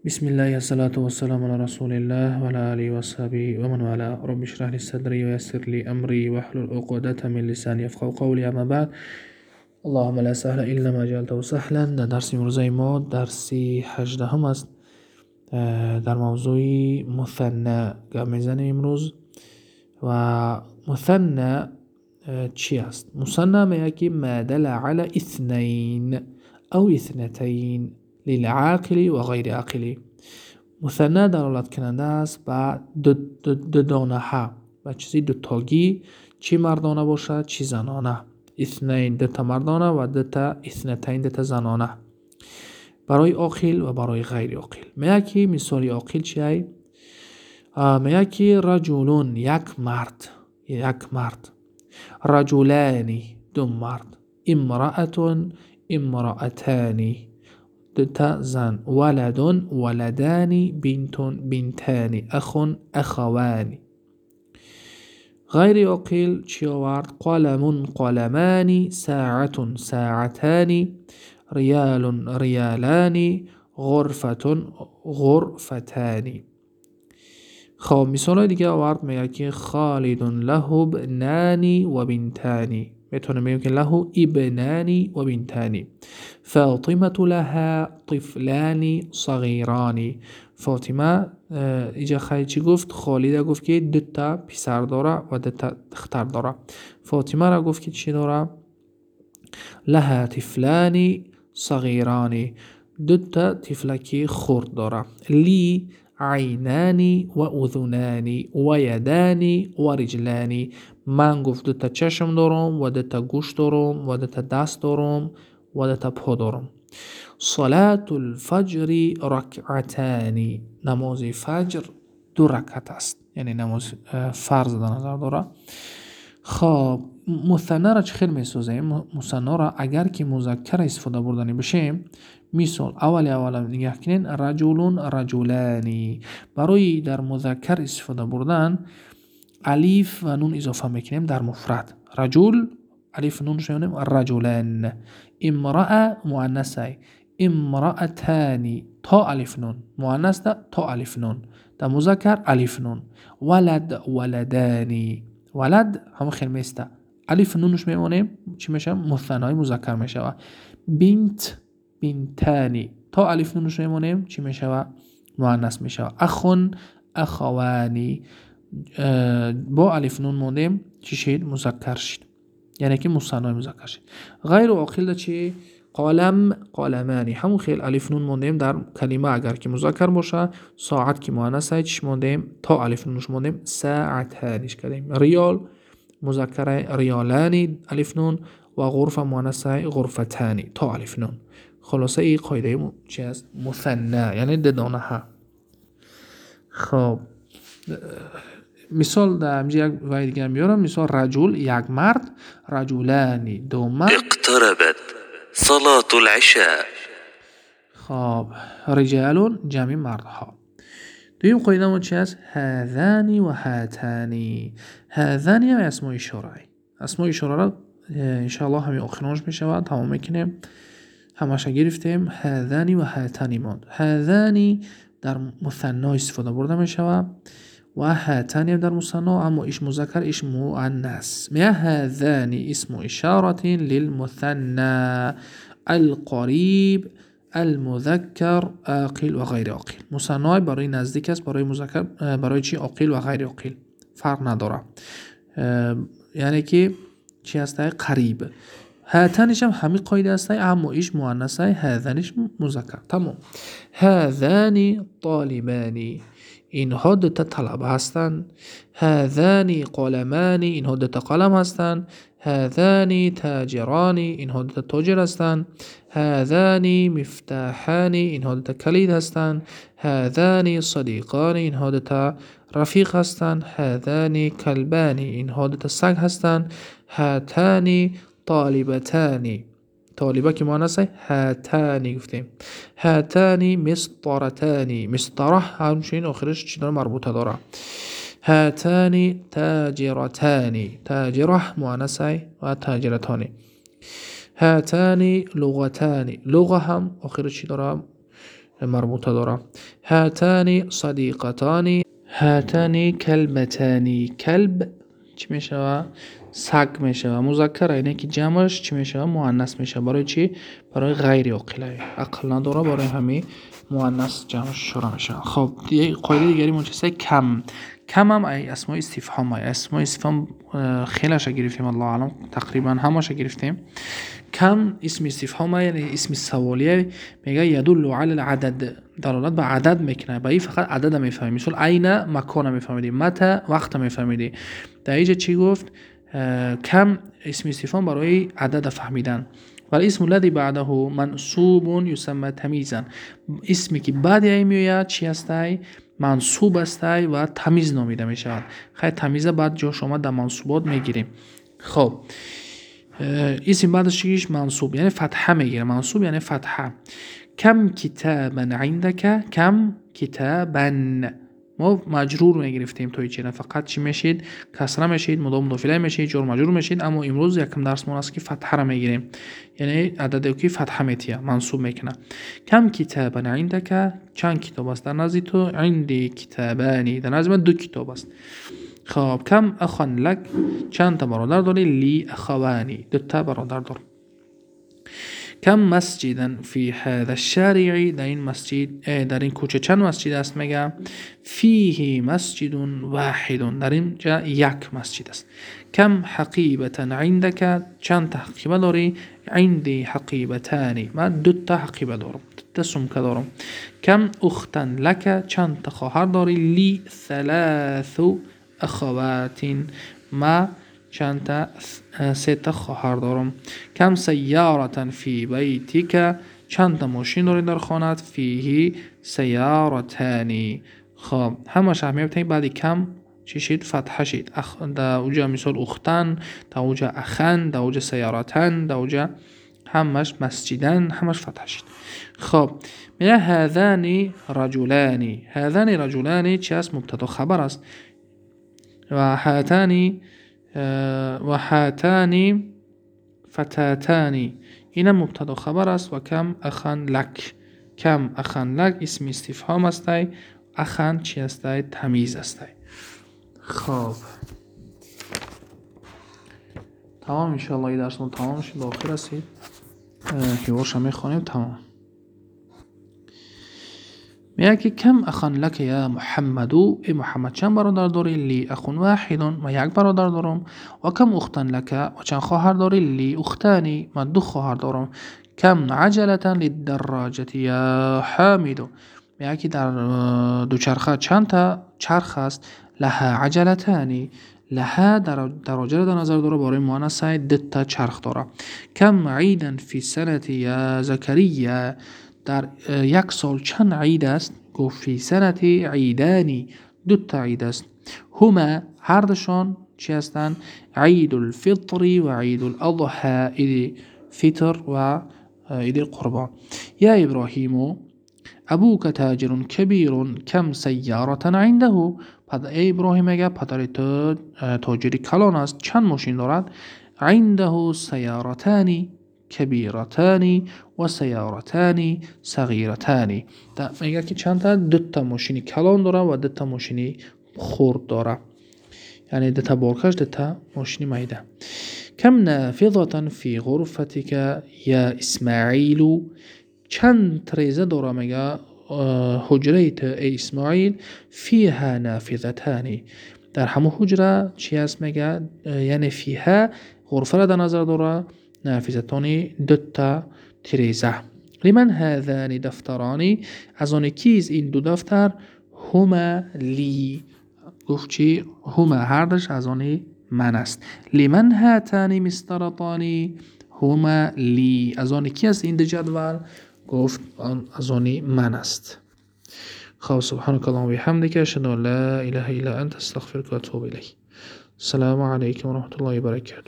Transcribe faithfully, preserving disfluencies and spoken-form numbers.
بسم الله الصلاة والسلام على رسول الله وعلى آله وصحبه ومن والاه. رب اشرح لي صدري ويسر لي أمري واحلل عقدة من لساني يفقهوا قولي. اما بعد، اللهم لا سهل الا ما جعلته سهلا. در درس امروزه ما درسی هجدهم است. در موضوع مثنی گپ میزنیم امروز. و مثنی چی است؟ مثنی میگه که ما دل على اثنین او اثنتین للعاقل و غیر عاقل. مثنی دلالت کننده است به دو, دو, دو دانه ها و چیزی دو تاگی، چی مردانه باشد چی زنانه. اثنین دوتا مردانه و دوتا اثنتین دوتا زنانه، برای عاقل و برای غیر عاقل. میگه که مثال عاقل چیه؟ میگه که رجلون یک مرد، یک مرد. رجلانی دو مرد. امرأتون امرأتانی دوتا زن. ولدون ولدانی بنتون بنتانی اخون اخوانی. غیر عاقل چی آورد؟ قلم قلمانی ساعت ساعتانی ریال ریالانی غرفة غرفتانی. خب مثال دیگه آورد، میگه که خالد له ابنانی و بنتانی. میتونیم بگیم که له ابنانی و بنتانی. فاطمه لها طفلانی صغیرانی. فاطمه اینجا خیلی چی گفت؟ خالده گفت که دوتا پسر داره و دوتا دختر داره. فاطمه را گفت که چی داره؟ لها طفلانی صغیرانی، دوتا طفلکی خرد داره. لی عینانی و اذنانی و یدانی و رجلانی. من گفت دوتا چشم دارم و دوتا گوش دارم و دوتا دست دارم و دوتا پا دارم. صلاة الفجر رکعتانی. نماز فجر دو رکعت است، یعنی نماز فرض در نظر داره. خب مثنی را چه خیلی میسازیم؟ مثنی را اگر که مذکر استفاده بردنی بشه، مثال اول اول نگاه کنین، رجلون رجلانی. برای در مذکر استفاده بردن الف و نون اضافه میکنیم در مفرد. رجل الف نون شونیم رجلان. امرأه مؤنثه امرأتانی تا الف نون مؤنث ده تا الف نون. در مذکر الف نون. ولد ولدانی. ولد هم خیلی میسته الف نونش میمونه چی میشه؟ مثنای مذکر میشه. بنت بنتانی تا الف نونش میمونه چی میشه؟ مؤنث میشه. اخون اخوانی با الف نون موندیم چی شد؟ مذکر شد، یعنی که مثنای مذکر شد. غیر عاقل چی؟ قلم قلمانی. همون خیلی الف نون موندیم در کلمه اگر که مذکر باشه. ساعت که مؤنث است چی موندیم؟ تا الف نونش موندیم ساعتانیش کردیم. ریال مذکر ریالانی الف نون و غرفه مؤنث غرفتانی تا الف نون. خلاصه این قاعده چی است؟ مثنی، یعنی دو دانه ها. خب مثال در همجا یک وای دیگه میارم. مثال رجل یک مرد، رجلانی دو مرد. اقتربت صلاة العشاء. خب رجال جمع مردها. دویم قاعده ما چی است؟ هذانی و هاتانی. هذانی هم اسماء اشاره. اسماء اشاره را انشاءالله همین آخرانش میشود، تمام میکنیم. همش گرفتیم. هذانی و هاتانی ماند. هذانی در مثنی استفاده برده میشود و هاتانی هم در مثنی، اما ایش مذکر ایش مؤنث. میگه هذانی اسم اشاره للمثنى القریب المذکر عاقل و غیر عاقل. مثنی برای نزدیک است، برای مذکر برای چی؟ عاقل و غیر عاقل فرق نداره، یعنی که چی هسته؟ قریب. هاتنیش هم همین قاعده هسته، اما ایش مؤنث است، هذانیش مذکر. تمام. هذانی طالبانی. اینها دوتا طلبه هستند. هذانی قلمانی. اینها دوتا قلم هستند. هذانی تاجرانی. اینها دوتا تاجر هستند. هذانی مفتاحانی. اینها دوتا کلید هستند. هذانی صدیقانی. اینها دوتا رفیق هستند. هذانی کلبانی. اینها دوتا سگ هستند. هاتانی طالبتانی. طالبه که مؤنث است، هاتانی گفتیم. هاتانی مسطرتانی. مسطره همچنین آخرش چی داره؟ مربوطه داره. هاتانی تاجرتانی. تاجره مؤنث و تاجرتانی. هاتانی لغتانی. لغه هم آخرش چی داره؟ مربوطه داره. هاتان صدیقتان، هاتان کلبتانی. کلب چی میشه؟ سگ میشه. مذکر اینه که جمعش چی میشه؟ مؤنث میشه. برای چی؟ برای غیر عاقله، عقل نداره، برای همین مؤنث جمعش شروع میشه. خب دیگه قاعده دیگری منچسه کم. کم هم ای اسماء استفهام های اسماء استفهام خیلیش گرفتیم، الله اعلم تقریبا همش گرفتیم. کم اسم استفهام یعنی اسم سوالیه، میگه یدل علی العدد، دلالت به عدد میکنه. با این فقط عدد میفهمید. مثلا عین مکان میفهمیدی، متى وقت میفهمیدی. در اینجا چی گفت؟ کم اسم استفهام برای عدد فهمیدن. ولی اسم الذی بعده منصوب یسمى تمیزا، اسمی که بعد این میاد چی هستی؟ منصوب هستی و تمیز نامیده میشود. خیلی تمیز بعد جا شما در منصوبات میگیریم. خب اسم بعدش چیش؟ منصوب یعنی فتحه میگیره. منصوب یعنی فتحه. کم کتابا عندك، کم کتابا ما مجرور میگرفتیم توی چی، فقط چی میشید؟ کسره میشید، مضاف مضاف الیه میشید، جر مجرور میشید. اما امروز یکم درس مون است که فتحه را میگیریم، یعنی عددی که فتحه میتیه منصوب میکنه. کم کتابا عندك، چند کتاب است در نزد تو؟ عندي کتابانی، در نزد من دو کتاب است. خب کم اخا لک، چند تا برادر داری؟ لی اخوانی، دو تا برادر دار. کم مسجدا فی هذا الشارع، در این مسجد، در این کوچه چند مسجد است؟ میگه فیه مسجد واحد، در اینجا یک مسجد است. کم حقیبتا عندك، چند تا حقیبه داری؟ عندي حقیبتانی، من دو تا حقیبه دارم، دو تا سمکه دارم. کم اختا لک، چند تا خواهر داری؟ لی ثلاث اخوات، ما چند تا سه تا خواهر دارم. کم سیارتا فی بیتک، چند تا ماشین داری در خانت؟ فیه سیارتانی. خب همش هم میبتنی بعدی کم چی شید؟ فتحه شید. اخ... در اوجه مثال اختن، در اوجه اخن، در اوجه سیارتن، در اوجه همش مسجدن، همش فتحه شید. خب میگه هذانی رجلانی، هذانی رجلانی چی است؟ مبتدا خبر است. و هاتانی و هاتانی فتاتانی، این مبتدا خبر است. و کم اخن لک، کم اخن لک اسم استفهام است. اخن چی است؟ تمیز است. خب تمام انشاءالله این درس تمام شد، به آخر رسید. هیوارش هم میخوانیم تمام. میگه که کم اخن لک یا محمدو، ای محمد چند برادر داری؟ لی اخون واحد، من یک برادر دارم. و کم اختن لک، و چند خواهر داری؟ لی اختانی، من دو خواهر دارم. کم عجلتا للدراجه یا حامدو، میگه که در دوچرخه چند تا چرخ است؟ لها عجلتانی، لها در دراجه در نظر داره، برای مؤنث دو تا چرخ داره. کم عیدا فی سنه یا زکریا، در یک سال چند عید است؟ گفت فی سنت عیدانی، دو تا عید است. هما هر دوشان چی هستند؟ عید الفطر و عید الاضحى، عید فطر و عید قربان. یا ابراهیم ابوک تاجر کبیر، کم سیارة عنده، ای ابراهیم اگه پدر تو تاجری کلان است، چند ماشین دارد؟ عنده سیارتانی کبیرتانی و سیارتانی صغیرتانی، میگه که چند تا؟ دو تا ماشین کلان داره و دو تا ماشین خرد داره، یعنی دو تا بارکش، دو تا ماشین میده. کم نافذة فی غرفتک یا اسماعیل، چند تریزه داره؟ میگه حجره ت ای اسماعیل فیها نافذتانی، در همه حجره چی هست؟ میگه یعنی فیها غرفه را در نظر داره، نافذتانی دو تا تریزه. لمن هذان دفترانی، از آن کیز این دو دفتر؟ هما لی، گفت چی؟ هما هر دش از آن من است. لمن هاتانی مسطرتانی، هما لی، از آن کی است این دو جدول؟ گفت از آن من است. خب سبحانك اللهم وبحمدك اشهد ان لا اله الا انت استغفرك واتوب الیک. السلام علیکم و رحمت الله و برکاته.